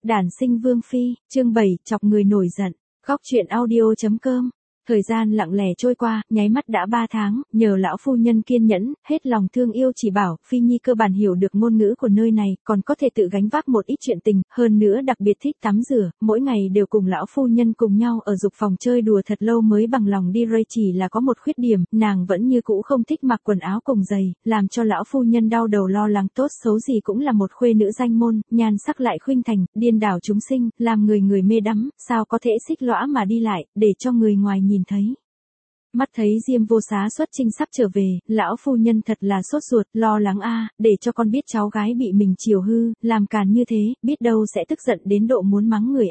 Đản sinh vương phi, chương 7, chọc người nổi giận. Góc truyện audio.com. Thời gian lặng lẽ trôi qua, nháy mắt đã 3 tháng, nhờ lão phu nhân kiên nhẫn, hết lòng thương yêu chỉ bảo, Phi Nhi cơ bản hiểu được ngôn ngữ của nơi này, còn có thể tự gánh vác một ít chuyện tình, hơn nữa đặc biệt thích tắm rửa, mỗi ngày đều cùng lão phu nhân cùng nhau ở dục phòng chơi đùa thật lâu mới bằng lòng đi rơi, chỉ là có một khuyết điểm, nàng vẫn như cũ không thích mặc quần áo cùng giày, làm cho lão phu nhân đau đầu lo lắng, tốt xấu gì cũng là một khuê nữ danh môn, nhan sắc lại khuynh thành, điên đảo chúng sinh, làm người mê đắm, sao có thể xích lõa mà đi lại, để cho người ngoài nhìn thấy. Mắt thấy Diêm Vô Xá xuất chinh sắp trở về, lão phu nhân thật là sốt ruột, lo lắng để cho con biết cháu gái bị mình chiều hư, làm càn như thế, biết đâu sẽ tức giận đến độ muốn mắng người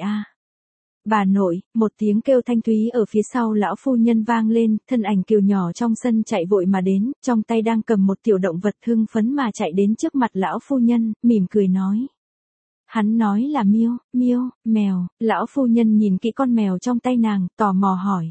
Bà nội, một tiếng kêu thanh thúy ở phía sau lão phu nhân vang lên, thân ảnh Kiều nhỏ trong sân chạy vội mà đến, trong tay đang cầm một tiểu động vật hưng phấn mà chạy đến trước mặt lão phu nhân, mỉm cười nói. Hắn nói là Miêu, Miêu, mèo, lão phu nhân nhìn kỹ con mèo trong tay nàng, tò mò hỏi.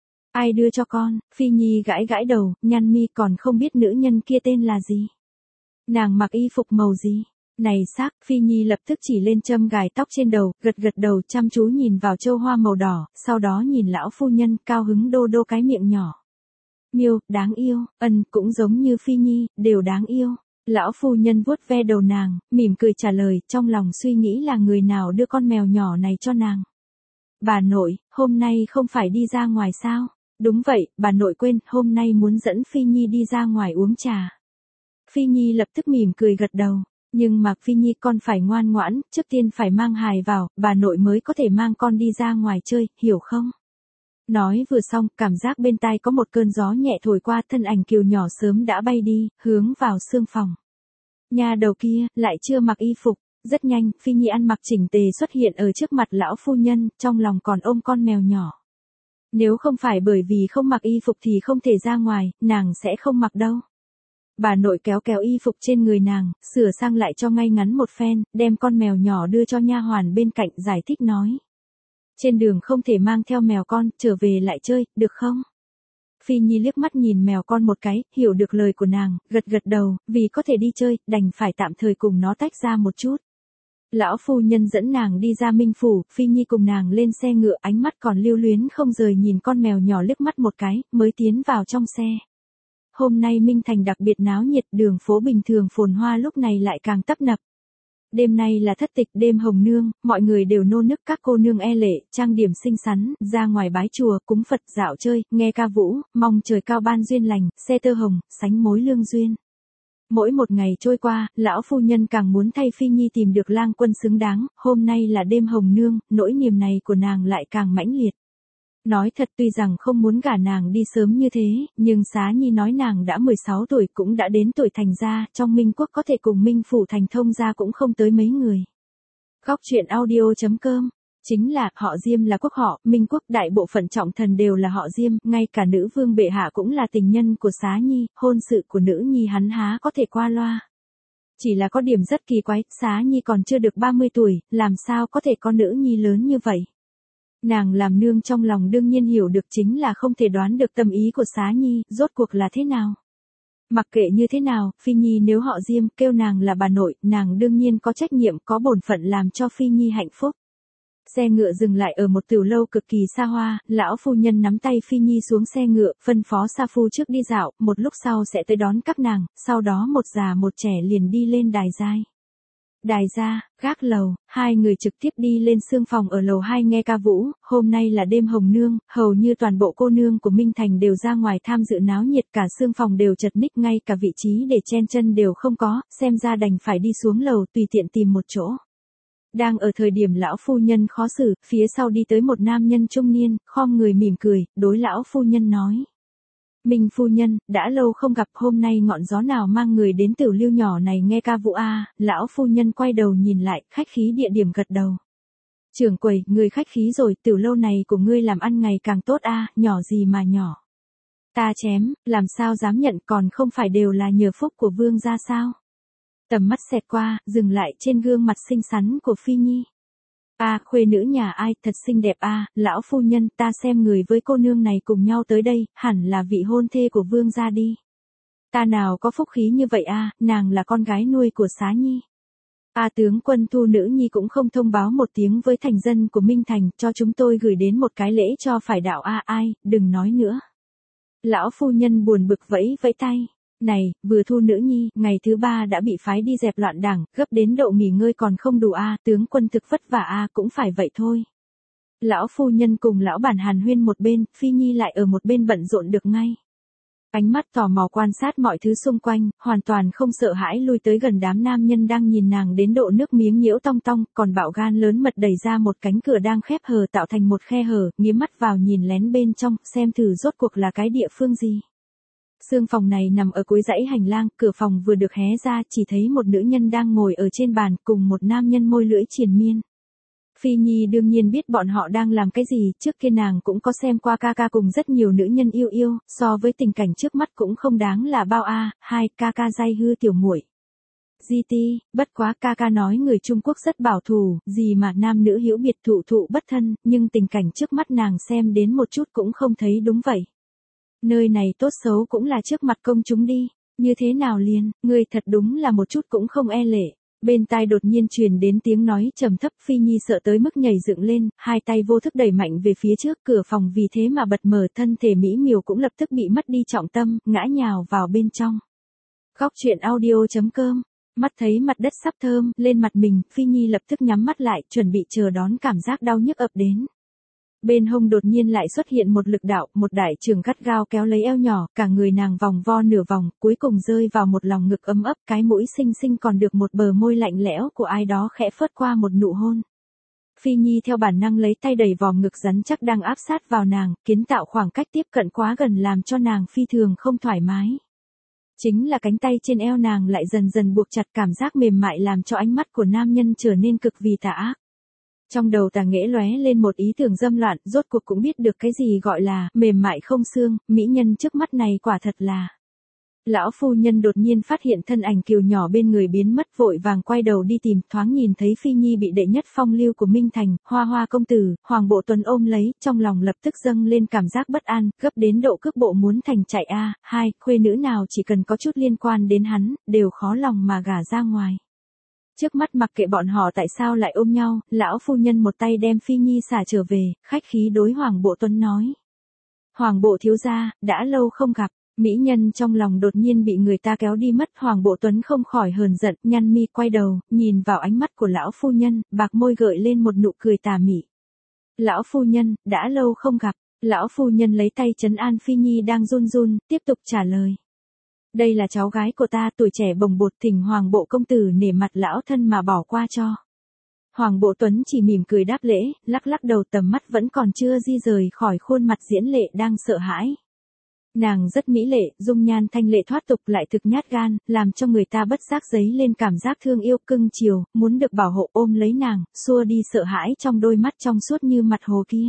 Ai đưa cho con? Phi Nhi gãi gãi đầu, nhăn mi, còn không biết nữ nhân kia tên là gì. Nàng mặc y phục màu gì? Này xác, Phi Nhi lập tức chỉ lên châm gài tóc trên đầu, gật đầu chăm chú nhìn vào châu hoa màu đỏ, sau đó nhìn lão phu nhân, cao hứng đô đô cái miệng nhỏ. Miêu, đáng yêu, cũng giống như Phi Nhi, đều đáng yêu. Lão phu nhân vuốt ve đầu nàng, mỉm cười trả lời, trong lòng suy nghĩ là người nào đưa con mèo nhỏ này cho nàng. Bà nội, hôm nay không phải đi ra ngoài sao? Đúng vậy, bà nội quên, hôm nay muốn dẫn Phi Nhi đi ra ngoài uống trà. Phi Nhi lập tức mỉm cười gật đầu. Nhưng mà Phi Nhi con phải ngoan ngoãn, trước tiên phải mang hài vào, bà nội mới có thể mang con đi ra ngoài chơi, hiểu không? Nói vừa xong, cảm giác bên tai có một cơn gió nhẹ thổi qua, thân ảnh Kiều nhỏ sớm đã bay đi, hướng vào sương phòng. Nhà đầu kia, lại chưa mặc y phục. Rất nhanh, Phi Nhi ăn mặc chỉnh tề xuất hiện ở trước mặt lão phu nhân, trong lòng còn ôm con mèo nhỏ. Nếu không phải bởi vì không mặc y phục thì không thể ra ngoài, nàng sẽ không mặc đâu. Bà nội kéo y phục trên người nàng, sửa sang lại cho ngay ngắn một phen, đem con mèo nhỏ đưa cho nha hoàn bên cạnh, giải thích nói. Trên đường không thể mang theo mèo con, trở về lại chơi, được không? Phi Nhi liếc mắt nhìn mèo con một cái, hiểu được lời của nàng, gật đầu, vì có thể đi chơi, đành phải tạm thời cùng nó tách ra một chút. Lão phu nhân dẫn nàng đi ra Minh Phủ, Phi Nhi cùng nàng lên xe ngựa, ánh mắt còn lưu luyến không rời nhìn con mèo nhỏ liếc mắt một cái, mới tiến vào trong xe. Hôm nay Minh Thành đặc biệt náo nhiệt, đường phố bình thường phồn hoa lúc này lại càng tấp nập. Đêm nay là thất tịch, đêm hồng nương, mọi người đều nô nức, các cô nương e lệ, trang điểm xinh xắn, ra ngoài bái chùa, cúng Phật, dạo chơi, nghe ca vũ, mong trời cao ban duyên lành, xe tơ hồng, sánh mối lương duyên. Mỗi một ngày trôi qua, lão phu nhân càng muốn thay Phi Nhi tìm được lang quân xứng đáng, hôm nay là đêm hồng nương, nỗi niềm này của nàng lại càng mãnh liệt. Nói thật, tuy rằng không muốn gả nàng đi sớm như thế, nhưng Xá Nhi nói nàng đã 16 tuổi, cũng đã đến tuổi thành gia, trong Minh Quốc có thể cùng Minh Phủ thành thông gia cũng không tới mấy người. Góc truyện audio.com. Chính là, họ Diêm là quốc họ, Minh Quốc đại bộ phận trọng thần đều là họ Diêm, ngay cả nữ vương bệ hạ cũng là tình nhân của Xá Nhi, hôn sự của nữ nhi hắn há có thể qua loa. Chỉ là có điểm rất kỳ quái, Xá Nhi còn chưa được 30 tuổi, làm sao có thể có nữ nhi lớn như vậy. Nàng làm nương trong lòng đương nhiên hiểu được, chính là không thể đoán được tâm ý của Xá Nhi, rốt cuộc là thế nào. Mặc kệ như thế nào, Phi Nhi nếu họ Diêm kêu nàng là bà nội, nàng đương nhiên có trách nhiệm, có bổn phận làm cho Phi Nhi hạnh phúc. Xe ngựa dừng lại ở một tiểu lâu cực kỳ xa hoa, lão phu nhân nắm tay Phi Nhi xuống xe ngựa, phân phó sa phu trước đi dạo, một lúc sau sẽ tới đón các nàng, sau đó một già một trẻ liền đi lên đài giai. Đài gia, gác lầu, hai người trực tiếp đi lên sương phòng ở lầu 2 nghe ca vũ, hôm nay là đêm hồng nương, hầu như toàn bộ cô nương của Minh Thành đều ra ngoài tham dự náo nhiệt, cả sương phòng đều chật ních, ngay cả vị trí để chen chân đều không có, xem ra đành phải đi xuống lầu tùy tiện tìm một chỗ. Đang ở thời điểm lão phu nhân khó xử, phía sau đi tới một nam nhân trung niên, khom người mỉm cười, đối lão phu nhân nói. Minh phu nhân, đã lâu không gặp, hôm nay ngọn gió nào mang người đến tiểu lưu nhỏ này nghe ca vũ lão phu nhân quay đầu nhìn lại, khách khí địa điểm gật đầu. Trưởng quầy, người khách khí rồi, tiểu lâu này của ngươi làm ăn ngày càng tốt nhỏ gì mà nhỏ. Ta chém, làm sao dám nhận, còn không phải đều là nhờ phúc của vương gia sao. Tầm mắt xẹt qua, dừng lại trên gương mặt xinh xắn của Phi Nhi. Khuê nữ nhà ai, thật xinh đẹp lão phu nhân, ta xem người với cô nương này cùng nhau tới đây, hẳn là vị hôn thê của vương gia đi. Ta nào có phúc khí như vậy nàng là con gái nuôi của Xá Nhi. Tướng quân Thu nữ nhi cũng không thông báo một tiếng với thành dân của Minh Thành, cho chúng tôi gửi đến một cái lễ cho phải đạo ai, đừng nói nữa. Lão phu nhân buồn bực vẫy vẫy tay. Này, vừa Thu nữ nhi, ngày thứ 3 đã bị phái đi dẹp loạn đảng, gấp đến độ nghỉ ngơi còn không đủ tướng quân thực vất vả cũng phải vậy thôi. Lão phu nhân cùng lão bản hàn huyên một bên, Phi Nhi lại ở một bên bận rộn được ngay. Ánh mắt tò mò quan sát mọi thứ xung quanh, hoàn toàn không sợ hãi lui tới gần đám nam nhân đang nhìn nàng đến độ nước miếng nhiễu tong tong, còn bạo gan lớn mật đẩy ra một cánh cửa đang khép hờ tạo thành một khe hở, nghiến mắt vào nhìn lén bên trong, xem thử rốt cuộc là cái địa phương gì. Sương phòng này nằm ở cuối dãy hành lang, cửa phòng vừa được hé ra chỉ thấy một nữ nhân đang ngồi ở trên bàn cùng một nam nhân môi lưỡi triền miên. Phi Nhi đương nhiên biết bọn họ đang làm cái gì, trước kia nàng cũng có xem qua ca ca cùng rất nhiều nữ nhân yêu, so với tình cảnh trước mắt cũng không đáng là bao hai ca ca dai hư tiểu muội. GT, bất quá ca ca nói người Trung Quốc rất bảo thủ, gì mà nam nữ hữu biệt thụ bất thân, nhưng tình cảnh trước mắt nàng xem đến một chút cũng không thấy đúng vậy. Nơi này tốt xấu cũng là trước mặt công chúng đi, như thế nào liền, người thật đúng là một chút cũng không e lệ. Bên tai đột nhiên truyền đến tiếng nói trầm thấp, Phi Nhi sợ tới mức nhảy dựng lên, hai tay vô thức đẩy mạnh về phía trước, cửa phòng vì thế mà bật mở, thân thể mỹ miều cũng lập tức bị mất đi trọng tâm, ngã nhào vào bên trong. Góc truyện audio.com, mắt thấy mặt đất sắp thơm lên mặt mình, Phi Nhi lập tức nhắm mắt lại, chuẩn bị chờ đón cảm giác đau nhức ập đến. Bên hông đột nhiên lại xuất hiện một lực đạo, một đại trường gắt gao kéo lấy eo nhỏ, cả người nàng vòng vo nửa vòng, cuối cùng rơi vào một lòng ngực ấm ấp, cái mũi xinh xinh còn được một bờ môi lạnh lẽo của ai đó khẽ phớt qua một nụ hôn. Phi Nhi theo bản năng lấy tay đẩy vòng ngực rắn chắc đang áp sát vào nàng, kiến tạo khoảng cách tiếp cận quá gần làm cho nàng phi thường không thoải mái. Chính là cánh tay trên eo nàng lại dần dần buộc chặt, cảm giác mềm mại làm cho ánh mắt của nam nhân trở nên cực vì tà ác. Trong đầu Tà Nghễ lóe lên một ý tưởng dâm loạn, rốt cuộc cũng biết được cái gì gọi là mềm mại không xương, mỹ nhân trước mắt này quả thật là. Lão phu nhân đột nhiên phát hiện thân ảnh kiều nhỏ bên người biến mất, vội vàng quay đầu đi tìm, thoáng nhìn thấy Phi Nhi bị đệ nhất phong lưu của Minh Thành, Hoa công tử, Hoàng Bộ Tuấn ôm lấy, trong lòng lập tức dâng lên cảm giác bất an, gấp đến độ cước bộ muốn thành chạy hai, khuê nữ nào chỉ cần có chút liên quan đến hắn, đều khó lòng mà gả ra ngoài. Trước mắt mặc kệ bọn họ tại sao lại ôm nhau, lão phu nhân một tay đem Phi Nhi xả trở về, khách khí đối Hoàng Bộ Tuấn nói. Hoàng Bộ thiếu gia, đã lâu không gặp, mỹ nhân trong lòng đột nhiên bị người ta kéo đi mất, Hoàng Bộ Tuấn không khỏi hờn giận, nhăn mi quay đầu, nhìn vào ánh mắt của lão phu nhân, bạc môi gợi lên một nụ cười tà mị. Lão phu nhân, đã lâu không gặp, lão phu nhân lấy tay trấn an Phi Nhi đang run, tiếp tục trả lời. Đây là cháu gái của ta, tuổi trẻ bồng bột, thỉnh Hoàng Bộ công tử nể mặt lão thân mà bỏ qua cho. Hoàng Bộ Tuấn chỉ mỉm cười đáp lễ, lắc đầu, tầm mắt vẫn còn chưa di rời khỏi khuôn mặt Diễn Lệ đang sợ hãi. Nàng rất mỹ lệ, dung nhan thanh lệ thoát tục lại thực nhát gan, làm cho người ta bất giác dấy lên cảm giác thương yêu cưng chiều, muốn được bảo hộ ôm lấy nàng, xua đi sợ hãi trong đôi mắt trong suốt như mặt hồ kia.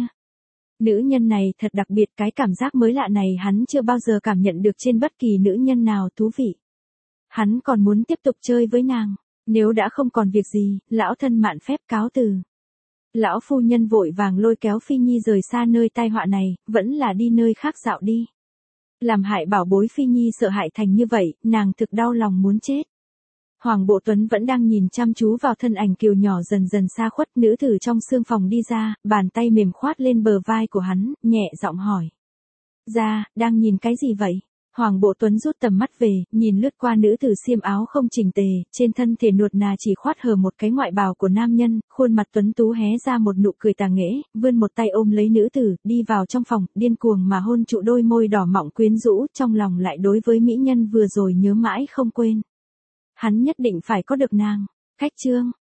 Nữ nhân này thật đặc biệt, cái cảm giác mới lạ này hắn chưa bao giờ cảm nhận được trên bất kỳ nữ nhân nào, thú vị. Hắn còn muốn tiếp tục chơi với nàng, nếu đã không còn việc gì, lão thân mạn phép cáo từ. Lão phu nhân vội vàng lôi kéo Phi Nhi rời xa nơi tai họa này, vẫn là đi nơi khác dạo đi. Làm hại bảo bối Phi Nhi sợ hại thành như vậy, nàng thực đau lòng muốn chết. Hoàng Bộ Tuấn vẫn đang nhìn chăm chú vào thân ảnh kiều nhỏ dần dần xa khuất, nữ tử trong sương phòng đi ra, bàn tay mềm khoát lên bờ vai của hắn, nhẹ giọng hỏi. Ra, đang nhìn cái gì vậy? Hoàng Bộ Tuấn rút tầm mắt về, nhìn lướt qua nữ tử xiêm áo không chỉnh tề, trên thân thể nuột nà chỉ khoát hở một cái ngoại bào của nam nhân, khuôn mặt tuấn tú hé ra một nụ cười tà nghễ, vươn một tay ôm lấy nữ tử, đi vào trong phòng, điên cuồng mà hôn trụ đôi môi đỏ mọng quyến rũ, trong lòng lại đối với mỹ nhân vừa rồi nhớ mãi không quên. Hắn nhất định phải có được nàng. Khách chương.